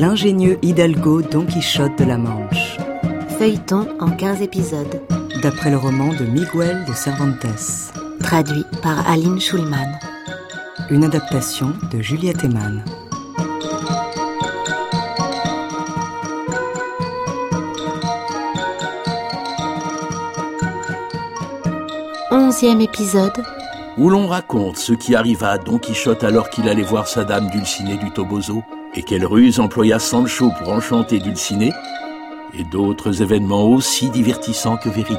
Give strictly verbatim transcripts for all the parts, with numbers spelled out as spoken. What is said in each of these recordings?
l'ingénieux Hidalgo Don Quichotte de la Manche. Feuilleton en quinze épisodes. D'après le roman de Miguel de Cervantes. Traduit par Aline Schulman. Une adaptation de Juliette Eman. Onzième épisode. Où l'on raconte ce qui arriva à Don Quichotte alors qu'il allait voir sa dame Dulcinée du Toboso, et quelle ruse employa Sancho pour enchanter Dulcinée, et d'autres événements aussi divertissants que véridiques.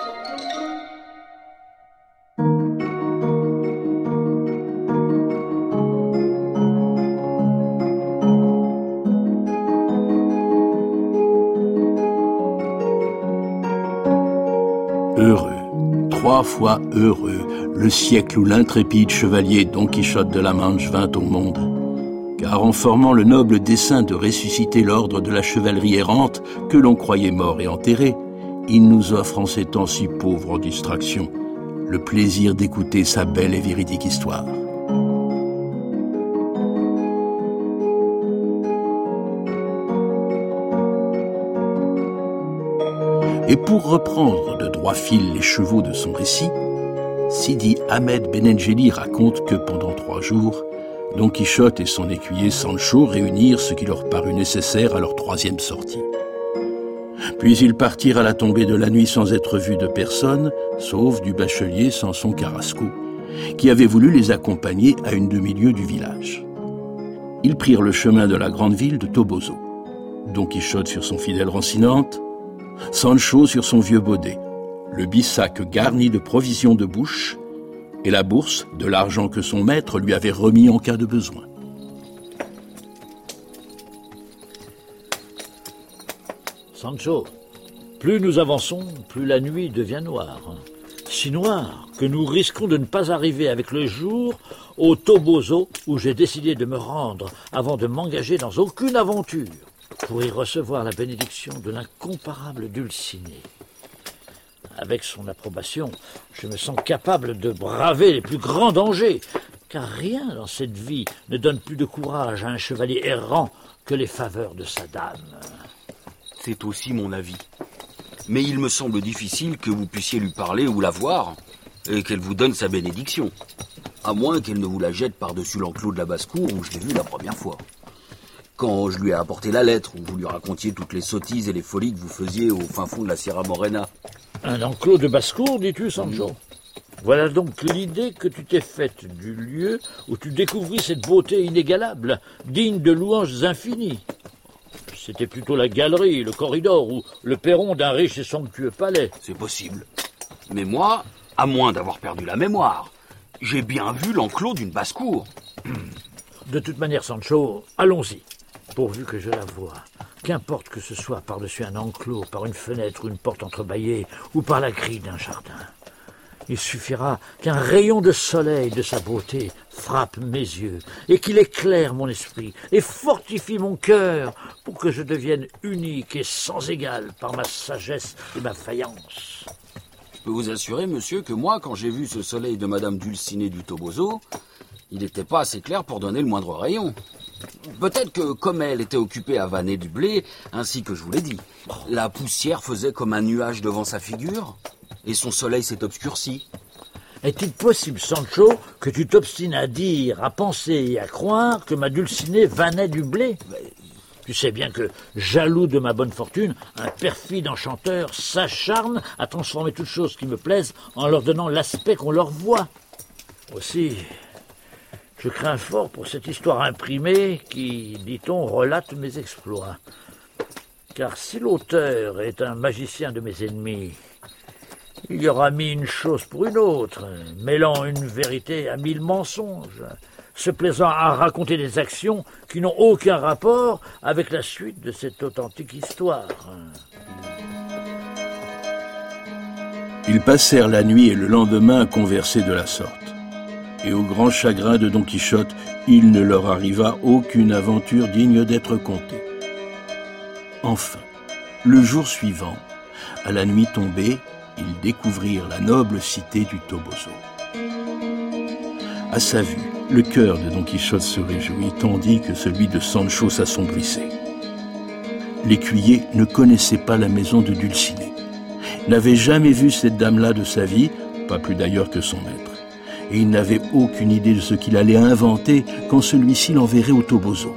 Heureux, trois fois heureux, le siècle où l'intrépide chevalier Don Quichotte de la Manche vint au monde. Car en formant le noble dessein de ressusciter l'ordre de la chevalerie errante que l'on croyait mort et enterré, il nous offre en ces temps si pauvres en distractions le plaisir d'écouter sa belle et véridique histoire. Et pour reprendre de droit fil les chevaux de son récit, Sidi Ahmed Benengeli raconte que pendant trois jours, Don Quichotte et son écuyer Sancho réunirent ce qui leur parut nécessaire à leur troisième sortie. Puis ils partirent à la tombée de la nuit sans être vus de personne, sauf du bachelier Samson Carrasco, qui avait voulu les accompagner à une demi-lieue du village. Ils prirent le chemin de la grande ville de Toboso. Don Quichotte sur son fidèle Rocinante, Sancho sur son vieux baudet, le bissac garni de provisions de bouche, et la bourse de l'argent que son maître lui avait remis en cas de besoin. Sancho, plus nous avançons, plus la nuit devient noire. Si noire que nous risquons de ne pas arriver avec le jour au Toboso où j'ai décidé de me rendre avant de m'engager dans aucune aventure pour y recevoir la bénédiction de l'incomparable Dulcinée. Avec son approbation, je me sens capable de braver les plus grands dangers, car rien dans cette vie ne donne plus de courage à un chevalier errant que les faveurs de sa dame. C'est aussi mon avis. Mais il me semble difficile que vous puissiez lui parler ou la voir, et qu'elle vous donne sa bénédiction. À moins qu'elle ne vous la jette par-dessus l'enclos de la basse-cour où je l'ai vue la première fois. Quand je lui ai apporté la lettre où vous lui racontiez toutes les sottises et les folies que vous faisiez au fin fond de la Sierra Morena. Un enclos de basse-cour, dis-tu, Sancho? Voilà donc l'idée que tu t'es faite du lieu où tu découvris cette beauté inégalable, digne de louanges infinies. C'était plutôt la galerie, le corridor ou le perron d'un riche et somptueux palais. C'est possible. Mais moi, à moins d'avoir perdu la mémoire, j'ai bien vu l'enclos d'une basse-cour. De toute manière, Sancho, allons-y, pourvu que je la voie. Qu'importe que ce soit par-dessus un enclos, par une fenêtre ou une porte entrebâillée, ou par la grille d'un jardin. Il suffira qu'un rayon de soleil de sa beauté frappe mes yeux, et qu'il éclaire mon esprit, et fortifie mon cœur, pour que je devienne unique et sans égal par ma sagesse et ma faïence. Je peux vous assurer, monsieur, que moi, quand j'ai vu ce soleil de Madame Dulcinée du Toboso, il n'était pas assez clair pour donner le moindre rayon. Peut-être que, comme elle était occupée à vanner du blé, ainsi que je vous l'ai dit, la poussière faisait comme un nuage devant sa figure, et son soleil s'est obscurci. Est-il possible, Sancho, que tu t'obstines à dire, à penser et à croire que ma Dulcinée vannait du blé? Mais... Tu sais bien que, jaloux de ma bonne fortune, un perfide enchanteur s'acharne à transformer toutes choses qui me plaisent en leur donnant l'aspect qu'on leur voit. Aussi... je crains fort pour cette histoire imprimée qui, dit-on, relate mes exploits. Car si l'auteur est un magicien de mes ennemis, il y aura mis une chose pour une autre, mêlant une vérité à mille mensonges, se plaisant à raconter des actions qui n'ont aucun rapport avec la suite de cette authentique histoire. Ils passèrent la nuit et le lendemain à converser de la sorte. Et au grand chagrin de Don Quichotte, il ne leur arriva aucune aventure digne d'être contée. Enfin, le jour suivant, à la nuit tombée, ils découvrirent la noble cité du Toboso. À sa vue, le cœur de Don Quichotte se réjouit, tandis que celui de Sancho s'assombrissait. l'écuyer ne connaissait pas la maison de Dulcinée. Il n'avait jamais vu cette dame-là de sa vie, pas plus d'ailleurs que son maître. Et il n'avait aucune idée de ce qu'il allait inventer quand celui-ci l'enverrait au Toboso.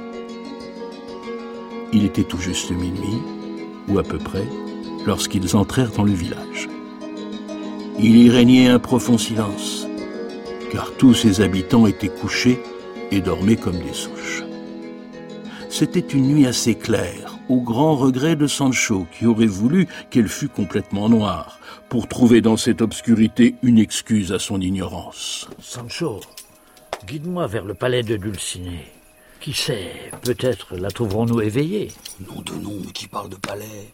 Il était tout juste minuit, ou à peu près, lorsqu'ils entrèrent dans le village. Il y régnait un profond silence, car tous ses habitants étaient couchés et dormaient comme des souches. C'était une nuit assez claire, au grand regret de Sancho, qui aurait voulu qu'elle fût complètement noire, pour trouver dans cette obscurité une excuse à son ignorance. Sancho, guide-moi vers le palais de Dulcinée. Qui sait, peut-être la trouverons-nous éveillée. Nom de nom, mais qui parle de palais?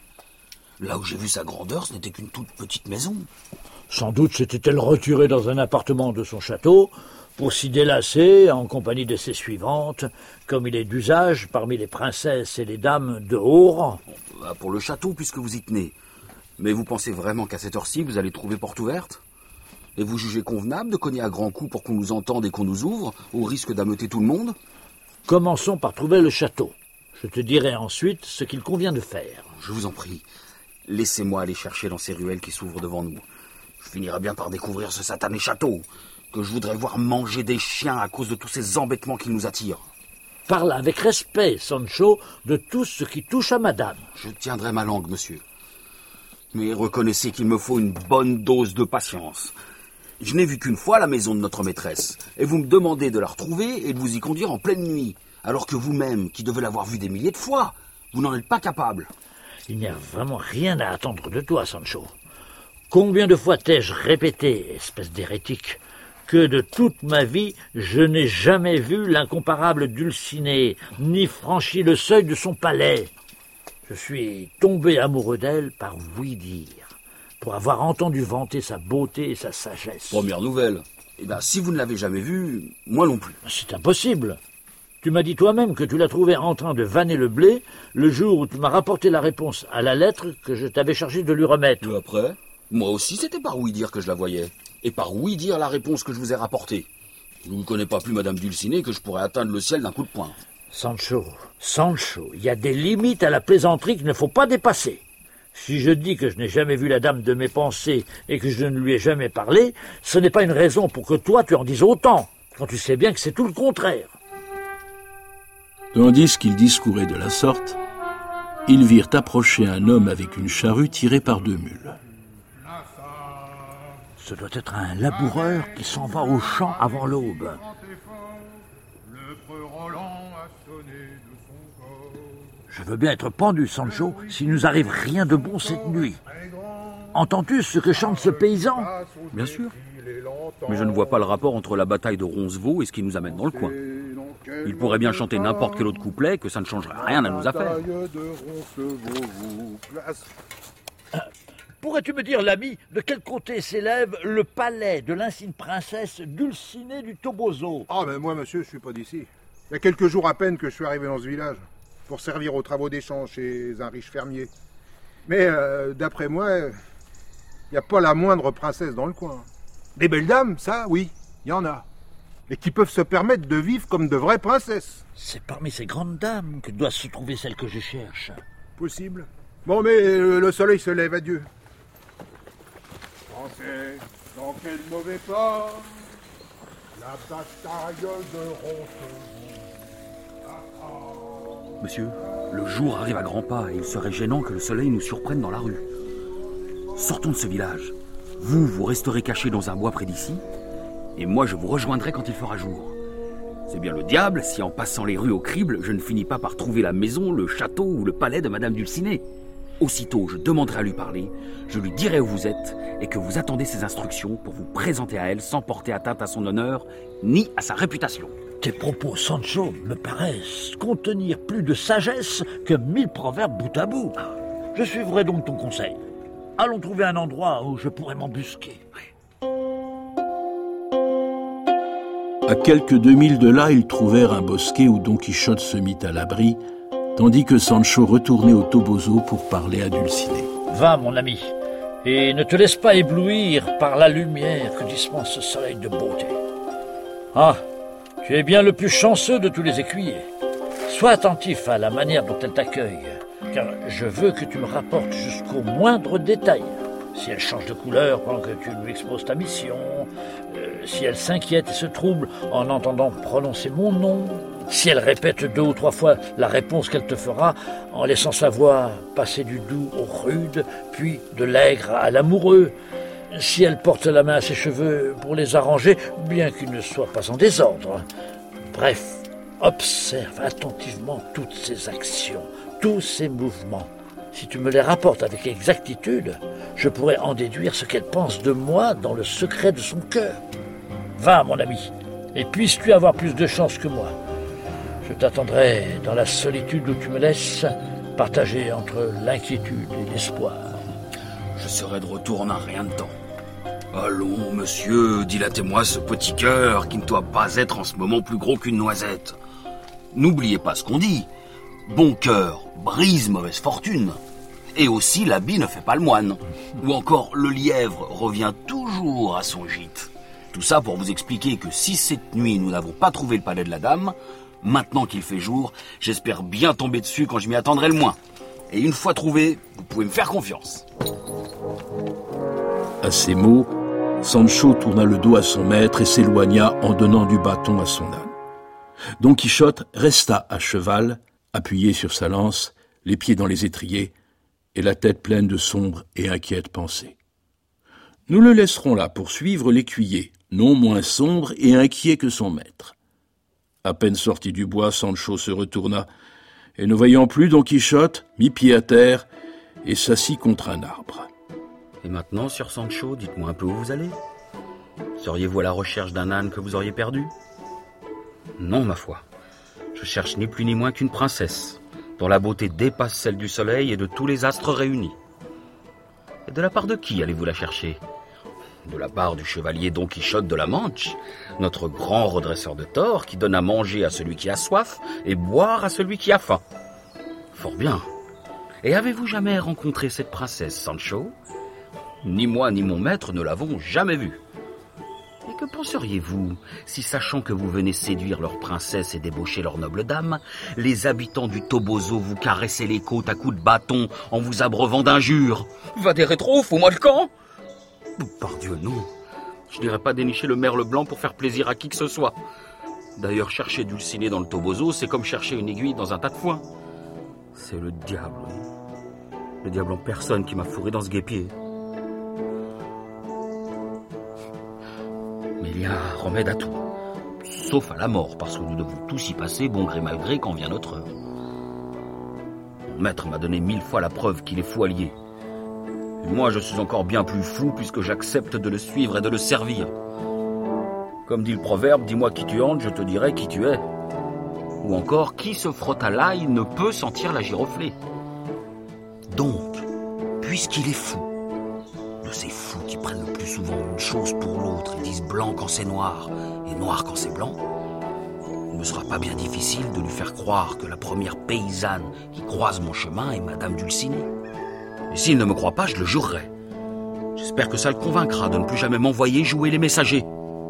Là où j'ai vu sa grandeur, ce n'était qu'une toute petite maison. Sans doute s'était-elle retirée dans un appartement de son château pour s'y délasser en compagnie de ses suivantes, comme il est d'usage parmi les princesses et les dames de haut rang. Bon, pour le château, puisque vous y tenez. Mais vous pensez vraiment qu'à cette heure-ci, vous allez trouver porte ouverte? Et vous jugez convenable de cogner à grands coups pour qu'on nous entende et qu'on nous ouvre, au risque d'ameuter tout le monde? Commençons par trouver le château. Je te dirai ensuite ce qu'il convient de faire. Je vous en prie, laissez-moi aller chercher dans ces ruelles qui s'ouvrent devant nous. Je finirai bien par découvrir ce satané château, que je voudrais voir manger des chiens à cause de tous ces embêtements qui nous attirent. Parle avec respect, Sancho, de tout ce qui touche à madame. Je tiendrai ma langue, monsieur. Mais reconnaissez qu'il me faut une bonne dose de patience. Je n'ai vu qu'une fois la maison de notre maîtresse, et vous me demandez de la retrouver et de vous y conduire en pleine nuit, alors que vous-même, qui devez l'avoir vue des milliers de fois, vous n'en êtes pas capable. Il n'y a vraiment rien à attendre de toi, Sancho. Combien de fois t'ai-je répété, espèce d'hérétique, que de toute ma vie, je n'ai jamais vu l'incomparable Dulcinée, ni franchi le seuil de son palais. Je suis tombé amoureux d'elle par oui dire, pour avoir entendu vanter sa beauté et sa sagesse. Première nouvelle. Eh bien, si vous ne l'avez jamais vue, moi non plus. C'est impossible. Tu m'as dit toi-même que tu l'as trouvée en train de vanner le blé le jour où tu m'as rapporté la réponse à la lettre que je t'avais chargé de lui remettre. Et après, moi aussi, c'était par oui dire que je la voyais. Et par oui dire la réponse que je vous ai rapportée. Je ne connais pas plus Madame Dulcinée que je pourrais atteindre le ciel d'un coup de poing. Sancho, Sancho, il y a des limites à la plaisanterie qu'il ne faut pas dépasser. Si je dis que je n'ai jamais vu la dame de mes pensées et que je ne lui ai jamais parlé, ce n'est pas une raison pour que toi tu en dises autant, quand tu sais bien que c'est tout le contraire. Tandis qu'ils discouraient de la sorte, ils virent approcher un homme avec une charrue tirée par deux mules. Ce doit être un laboureur qui s'en va au champ avant l'aube. Je veux bien être pendu, Sancho, s'il nous arrive rien de bon cette nuit. Entends-tu ce que chante ce paysan? Bien sûr. Mais je ne vois pas le rapport entre la bataille de Roncevaux et ce qui nous amène dans le coin. Il pourrait bien chanter n'importe quel autre couplet, que ça ne changerait rien à nos affaires. Euh, pourrais-tu me dire, l'ami, de quel côté s'élève le palais de l'insigne princesse Dulcinée du Toboso? Ah ben moi, monsieur, je suis pas d'ici. Il y a quelques jours à peine que je suis arrivé dans ce village, pour servir aux travaux des champs chez un riche fermier. Mais euh, d'après moi, il n'y a pas la moindre princesse dans le coin. Des belles dames, ça, oui, il y en a. Et qui peuvent se permettre de vivre comme de vraies princesses. C'est parmi ces grandes dames que doit se trouver celle que je cherche. Possible. Bon, mais euh, le soleil se lève, adieu. Français, dans quel mauvais pas la bataille de Roncevaux. Monsieur, le jour arrive à grands pas et il serait gênant que le soleil nous surprenne dans la rue. Sortons de ce village. Vous, vous resterez caché dans un bois près d'ici, et moi je vous rejoindrai quand il fera jour. C'est bien le diable si en passant les rues au crible, je ne finis pas par trouver la maison, le château ou le palais de Madame Dulcinée. Aussitôt, je demanderai à lui parler, je lui dirai où vous êtes, et que vous attendez ses instructions pour vous présenter à elle sans porter atteinte à son honneur, ni à sa réputation. Tes propos, Sancho, me paraissent contenir plus de sagesse que mille proverbes bout à bout. Je suivrai donc ton conseil. Allons trouver un endroit où je pourrais m'embusquer. À quelques deux milles de là, ils trouvèrent un bosquet où Don Quichotte se mit à l'abri, tandis que Sancho retournait au Toboso pour parler à Dulcinée. Va, mon ami, et ne te laisse pas éblouir par la lumière que dispense ce soleil de beauté. Ah, tu es bien le plus chanceux de tous les écuyers. Sois attentif à la manière dont elle t'accueille. car je veux que tu me rapportes jusqu'au moindre détail. Si elle change de couleur pendant que tu lui exposes ta mission, euh, si elle s'inquiète et se trouble en entendant prononcer mon nom, si elle répète deux ou trois fois la réponse qu'elle te fera en laissant sa voix passer du doux au rude, puis de l'aigre à l'amoureux, si elle porte la main à ses cheveux pour les arranger, bien qu'ils ne soient pas en désordre. Bref, observe attentivement toutes ses actions, tous ses mouvements. Si tu me les rapportes avec exactitude, je pourrais en déduire ce qu'elle pense de moi dans le secret de son cœur. Va, mon ami, et puisses-tu avoir plus de chance que moi. Je t'attendrai dans la solitude où tu me laisses, partagée entre l'inquiétude et l'espoir. Je serai de retour en un rien de temps. Allons, monsieur, dilatez-moi ce petit cœur qui ne doit pas être en ce moment plus gros qu'une noisette. N'oubliez pas ce qu'on dit. Bon cœur brise mauvaise fortune. Et aussi l'habit ne fait pas le moine. Ou encore le lièvre revient toujours à son gîte. Tout ça pour vous expliquer que si cette nuit nous n'avons pas trouvé le palais de la dame, maintenant qu'il fait jour, j'espère bien tomber dessus quand je m'y attendrai le moins. Et une fois trouvé, vous pouvez me faire confiance. À ces mots, Sancho tourna le dos à son maître et s'éloigna en donnant du bâton à son âne. Don Quichotte resta à cheval, appuyé sur sa lance, les pieds dans les étriers, et la tête pleine de sombres et inquiètes pensées. Nous le laisserons là pour suivre l'écuyer, non moins sombre et inquiet que son maître. À peine sorti du bois, Sancho se retourna, et ne voyant plus Don Quichotte, mit pied à terre et s'assit contre un arbre. Et maintenant, Sir Sancho, dites-moi un peu où vous allez. Seriez-vous à la recherche d'un âne que vous auriez perdu? Non, ma foi. Je cherche ni plus ni moins qu'une princesse, dont la beauté dépasse celle du soleil et de tous les astres réunis. Et de la part de qui allez-vous la chercher? De la part du chevalier Don Quichotte de la Manche, notre grand redresseur de tort qui donne à manger à celui qui a soif et boire à celui qui a faim. Fort bien. Et avez-vous jamais rencontré cette princesse, Sancho? Ni moi ni mon maître ne l'avons jamais vue. Et que penseriez-vous si, sachant que vous venez séduire leur princesse et débaucher leur noble dame, les habitants du Toboso vous caressaient les côtes à coups de bâton en vous abreuvant d'injures? Va des rétros, fous-moi le camp! Pardieu, non. Je n'irai pas dénicher le merle blanc pour faire plaisir à qui que ce soit. D'ailleurs, chercher Dulcinée dans le Toboso, c'est comme chercher une aiguille dans un tas de foin. C'est le diable, oui. Le diable en personne qui m'a fourré dans ce guêpier. Mais il y a un remède à tout. Sauf à la mort, parce que nous devons tous y passer, bon gré mal gré, quand vient notre heure. Mon maître m'a donné mille fois la preuve qu'il est fou allié. Et moi, je suis encore bien plus fou puisque j'accepte de le suivre et de le servir. Comme dit le proverbe, dis-moi qui tu hantes, je te dirai qui tu es. Ou encore, qui se frotte à l'ail ne peut sentir la giroflée. Donc, puisqu'il est fou, de ces fous qui prennent le plus souvent une chose pour l'autre et disent blanc quand c'est noir et noir quand c'est blanc, il ne sera pas bien difficile de lui faire croire que la première paysanne qui croise mon chemin est Madame Dulcinée. Et s'il ne me croit pas, je le jurerai. J'espère que ça le convaincra de ne plus jamais m'envoyer jouer les messagers.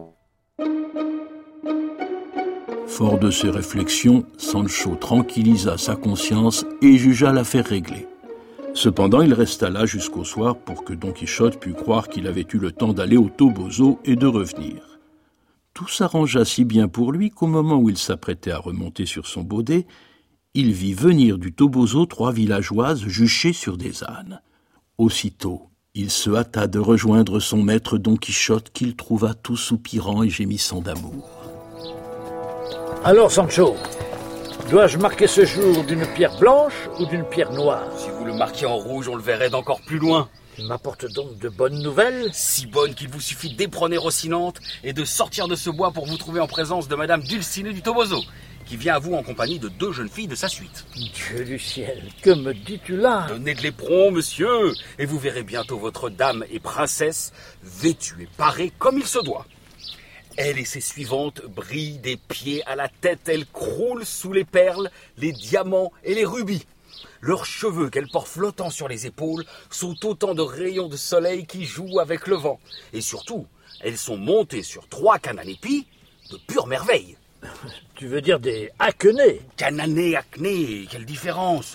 Fort de ces réflexions, Sancho tranquillisa sa conscience et jugea l'affaire réglée. Cependant, il resta là jusqu'au soir pour que Don Quichotte pût croire qu'il avait eu le temps d'aller au Toboso et de revenir. Tout s'arrangea si bien pour lui qu'au moment où il s'apprêtait à remonter sur son baudet, il vit venir du Toboso trois villageoises juchées sur des ânes. Aussitôt, il se hâta de rejoindre son maître Don Quichotte qu'il trouva tout soupirant et gémissant d'amour. Alors, Sancho, dois-je marquer ce jour d'une pierre blanche ou d'une pierre noire? Si vous le marquiez en rouge, on le verrait d'encore plus loin. Il m'apporte donc de bonnes nouvelles? Si bonnes qu'il vous suffit d'éperonner Rocinante et de sortir de ce bois pour vous trouver en présence de Madame Dulcinée du Toboso, qui vient à vous en compagnie de deux jeunes filles de sa suite. Dieu du ciel, que me dis-tu là? Donnez de l'éperon, monsieur, et vous verrez bientôt votre dame et princesse vêtue et parée comme il se doit. Elle et ses suivantes brillent des pieds à la tête, elles croulent sous les perles, les diamants et les rubis. Leurs cheveux qu'elles portent flottant sur les épaules sont autant de rayons de soleil qui jouent avec le vent. Et surtout, elles sont montées sur trois cananépis de pure merveille. Tu veux dire des haquenés? Canané, acné, quelle différence!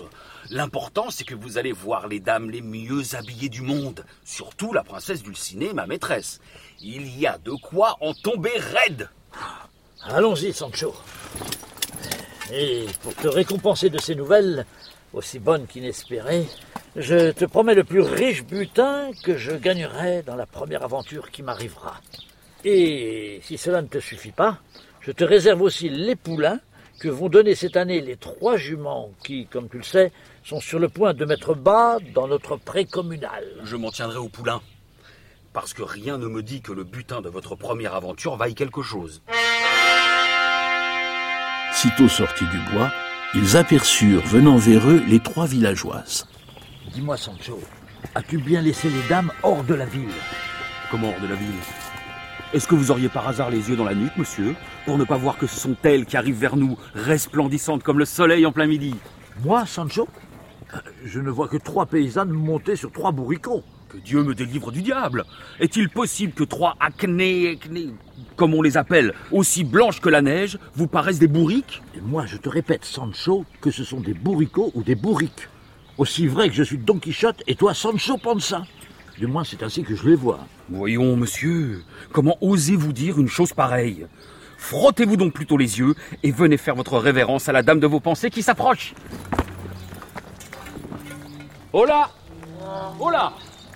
L'important, c'est que vous allez voir les dames les mieux habillées du monde. Surtout la princesse Dulcinée, ma maîtresse. Il y a de quoi en tomber raide. Allons-y, Sancho. Et pour te récompenser de ces nouvelles, aussi bonnes qu'inespérées, je te promets le plus riche butin que je gagnerai dans la première aventure qui m'arrivera. Et si cela ne te suffit pas, je te réserve aussi les poulains que vont donner cette année les trois juments qui, comme tu le sais, sont sur le point de mettre bas dans notre pré communal. Je m'en tiendrai au poulain, parce que rien ne me dit que le butin de votre première aventure vaille quelque chose. Sitôt sortis du bois, ils aperçurent venant vers eux les trois villageoises. Dis-moi, Sancho, as-tu bien laissé les dames hors de la ville? Comment hors de la ville? Est-ce que vous auriez par hasard les yeux dans la nuque, monsieur, pour ne pas voir que ce sont elles qui arrivent vers nous, resplendissantes comme le soleil en plein midi? Moi, Sancho? Je ne vois que trois paysannes montées sur trois bourricots. Que Dieu me délivre du diable! Est-il possible que trois acné, acné, comme on les appelle, aussi blanches que la neige, vous paraissent des bourriques? Et moi, je te répète, Sancho, que ce sont des bourricots ou des bourriques. Aussi vrai que je suis Don Quichotte et toi, Sancho Panza. Du moins, c'est ainsi que je les vois. Voyons, monsieur, comment osez-vous dire une chose pareille? Frottez-vous donc plutôt les yeux et venez faire votre révérence à la dame de vos pensées qui s'approche. Hola! Hola!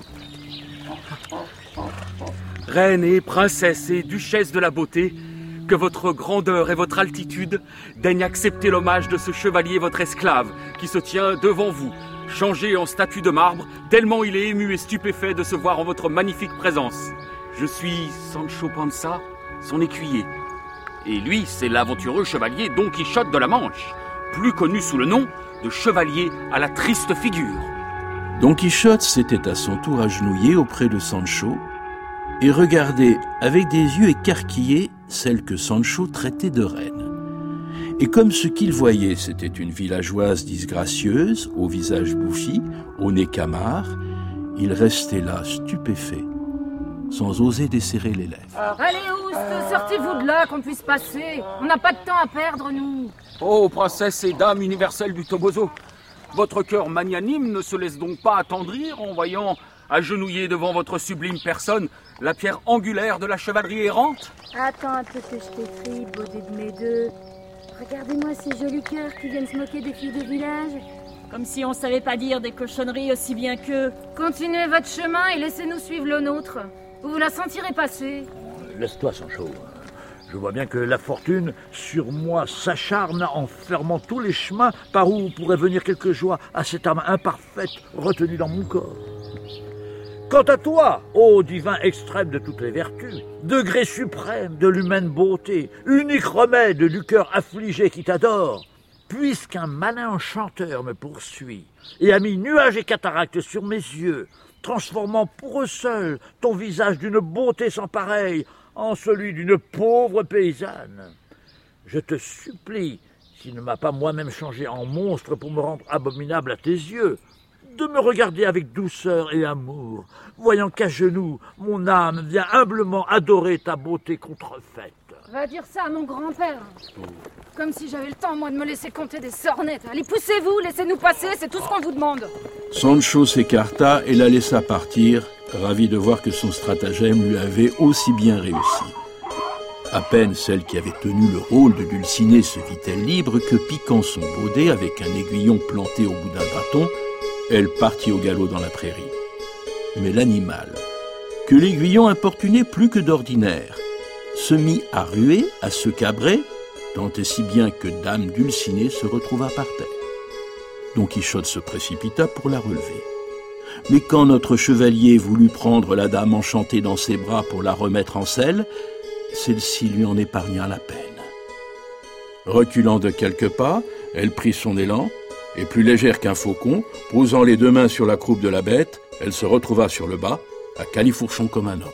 Reine et princesse et duchesse de la beauté, que votre grandeur et votre altitude daignent accepter l'hommage de ce chevalier votre esclave qui se tient devant vous, changé en statue de marbre, tellement il est ému et stupéfait de se voir en votre magnifique présence. Je suis Sancho Panza, son écuyer. Et lui, c'est l'aventureux chevalier Don Quichotte de la Manche, plus connu sous le nom de chevalier à la triste figure. Don Quichotte s'était à son tour agenouillé auprès de Sancho et regardait avec des yeux écarquillés celle que Sancho traitait de reine. Et comme ce qu'il voyait, c'était une villageoise disgracieuse, au visage bouffi, au nez camard, il restait là, stupéfait, sans oser desserrer les lèvres. Allez, Oust, sortez-vous de là, qu'on puisse passer. On n'a pas de temps à perdre, nous. Ô princesse et dame universelle du Toboso, votre cœur magnanime ne se laisse donc pas attendrir en voyant agenouiller devant votre sublime personne la pierre angulaire de la chevalerie errante? Attends un peu que je t'écris, beauté de mes deux. Regardez-moi ces jolis cœurs qui viennent se moquer des filles de village. Comme si on savait pas dire des cochonneries aussi bien qu'eux. Continuez votre chemin et laissez-nous suivre le nôtre. Vous vous la sentirez passer. Laisse-toi, Sancho. Je vois bien que la fortune sur moi s'acharne en fermant tous les chemins par où pourrait venir quelque joie à cette âme imparfaite retenue dans mon corps. Quant à toi, ô divin extrême de toutes les vertus, degré suprême de l'humaine beauté, unique remède du cœur affligé qui t'adore, puisqu'un malin enchanteur me poursuit et a mis nuages et cataractes sur mes yeux, transformant pour eux seuls ton visage d'une beauté sans pareille en celui d'une pauvre paysanne, je te supplie, s'il ne m'a pas moi-même changé en monstre pour me rendre abominable à tes yeux, de me regarder avec douceur et amour, voyant qu'à genoux, mon âme vient humblement adorer ta beauté contrefaite. Va dire ça à mon grand-père. Comme si j'avais le temps, moi, de me laisser compter des sornettes. Allez, poussez-vous, laissez-nous passer, c'est tout ce qu'on vous demande. Sancho s'écarta et la laissa partir, ravi de voir que son stratagème lui avait aussi bien réussi. À peine celle qui avait tenu le rôle de Dulcinée se vit-elle libre que, piquant son baudet avec un aiguillon planté au bout d'un bâton, elle partit au galop dans la prairie. Mais l'animal, que l'aiguillon importunait plus que d'ordinaire, se mit à ruer, à se cabrer, tant et si bien que dame Dulcinée se retrouva par terre. Don Quichotte se précipita pour la relever. Mais quand notre chevalier voulut prendre la dame enchantée dans ses bras pour la remettre en selle, celle-ci lui en épargna la peine. Reculant de quelques pas, elle prit son élan, et plus légère qu'un faucon, posant les deux mains sur la croupe de la bête, elle se retrouva sur le bas, à califourchon comme un homme.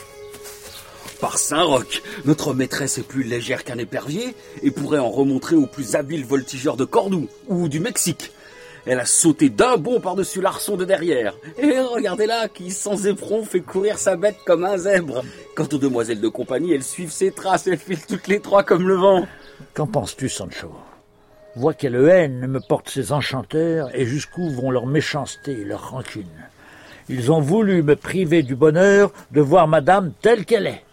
Par Saint-Roch, notre maîtresse est plus légère qu'un épervier et pourrait en remontrer aux plus habiles voltigeurs de Cordoue ou du Mexique. Elle a sauté d'un bond par-dessus l'arçon de derrière. Et regardez-la qui, sans éperon, fait courir sa bête comme un zèbre. Quant aux demoiselles de compagnie, elles suivent ses traces et filent toutes les trois comme le vent. Qu'en penses-tu, Sancho? vois quelle haine me portent ces enchanteurs et jusqu'où vont leur méchanceté et leur rancune. Ils ont voulu me priver du bonheur de voir madame telle qu'elle est.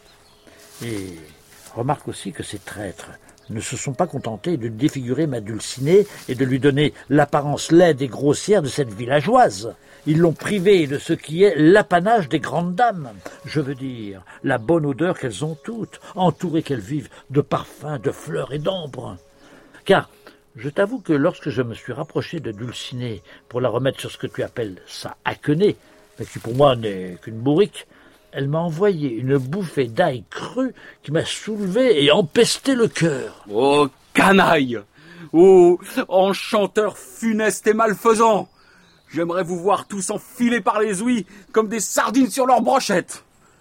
Et remarque aussi que ces traîtres ne se sont pas contentés de défigurer ma Dulcinée et de lui donner l'apparence laide et grossière de cette villageoise. Ils l'ont privée de ce qui est l'apanage des grandes dames. Je veux dire, la bonne odeur qu'elles ont toutes, entourées qu'elles vivent de parfums, de fleurs et d'ambre. Car je t'avoue que lorsque je me suis rapproché de Dulcinée pour la remettre sur ce que tu appelles sa haquenée, mais qui pour moi n'est qu'une bourrique, elle m'a envoyé une bouffée d'ail cru qui m'a soulevé et empesté le cœur. Oh, canaille! Oh, enchanteur funeste et malfaisant! J'aimerais vous voir tous enfilés par les ouïes comme des sardines sur leurs brochettes.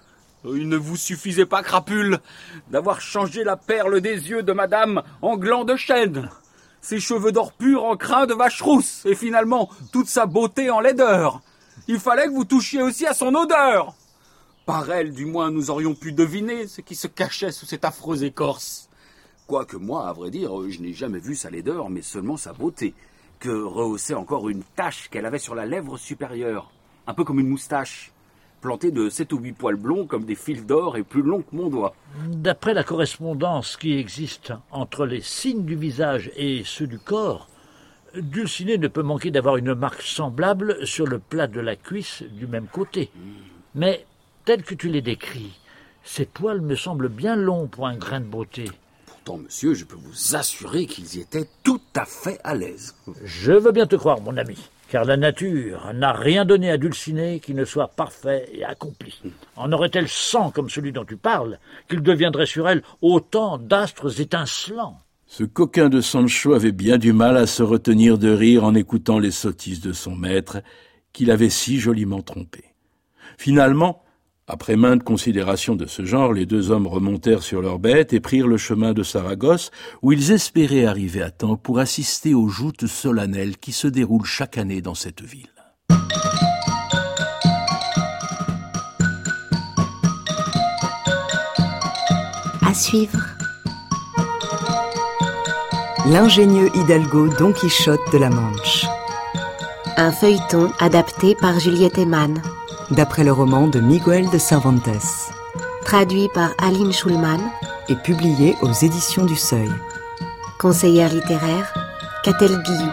Il ne vous suffisait pas, crapule, d'avoir changé la perle des yeux de madame en gland de chêne, ses cheveux d'or pur en crin de vache rousse, et finalement toute sa beauté en laideur. Il fallait que vous touchiez aussi à son odeur. Par elle, du moins, nous aurions pu deviner ce qui se cachait sous cette affreuse écorce. Quoique moi, à vrai dire, je n'ai jamais vu sa laideur, mais seulement sa beauté, que rehaussait encore une tache qu'elle avait sur la lèvre supérieure, un peu comme une moustache, plantée de sept ou huit poils blonds comme des fils d'or et plus longs que mon doigt. D'après la correspondance qui existe entre les signes du visage et ceux du corps, Dulcinée ne peut manquer d'avoir une marque semblable sur le plat de la cuisse du même côté. Mais, tel que tu les décris, ces poils me semblent bien longs pour un grain de beauté. Pourtant, monsieur, je peux vous assurer qu'ils y étaient tout à fait à l'aise. Je veux bien te croire, mon ami, car la nature n'a rien donné à Dulcinée qui ne soit parfait et accompli. En aurait-elle cent comme celui dont tu parles, qu'il deviendrait sur elle autant d'astres étincelants. Ce coquin de Sancho avait bien du mal à se retenir de rire en écoutant les sottises de son maître, qu'il avait si joliment trompé. Finalement, après maintes considérations de ce genre, les deux hommes remontèrent sur leurs bêtes et prirent le chemin de Saragosse, où ils espéraient arriver à temps pour assister aux joutes solennelles qui se déroulent chaque année dans cette ville. À suivre. L'ingénieux hidalgo Don Quichotte de la Manche. Un feuilleton adapté par Juliette Eman. D'après le roman de Miguel de Cervantes. Traduit par Aline Schulman. Et publié aux éditions du Seuil. Conseillère littéraire, Catel Guillou.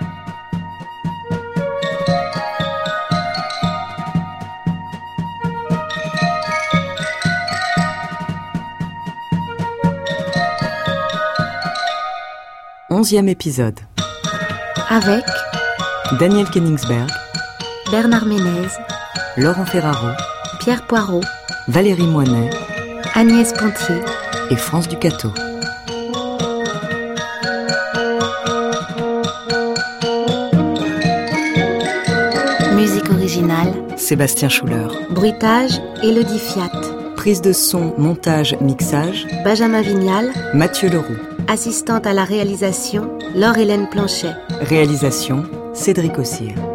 Onzième épisode. Avec Daniel Koenigsberg, Bernard Ménez, Laurent Ferraro, Pierre Poirot, Valérie Moinet, Agnès Pontier et France Ducato. Musique originale, Sébastien Schuller. bruitage, Élodie Fiat. Prise de son, montage, mixage, Benjamin Vignal. Mathieu Leroux. Assistante à la réalisation, Laure-Hélène Planchet. Réalisation, Cédric Ossire.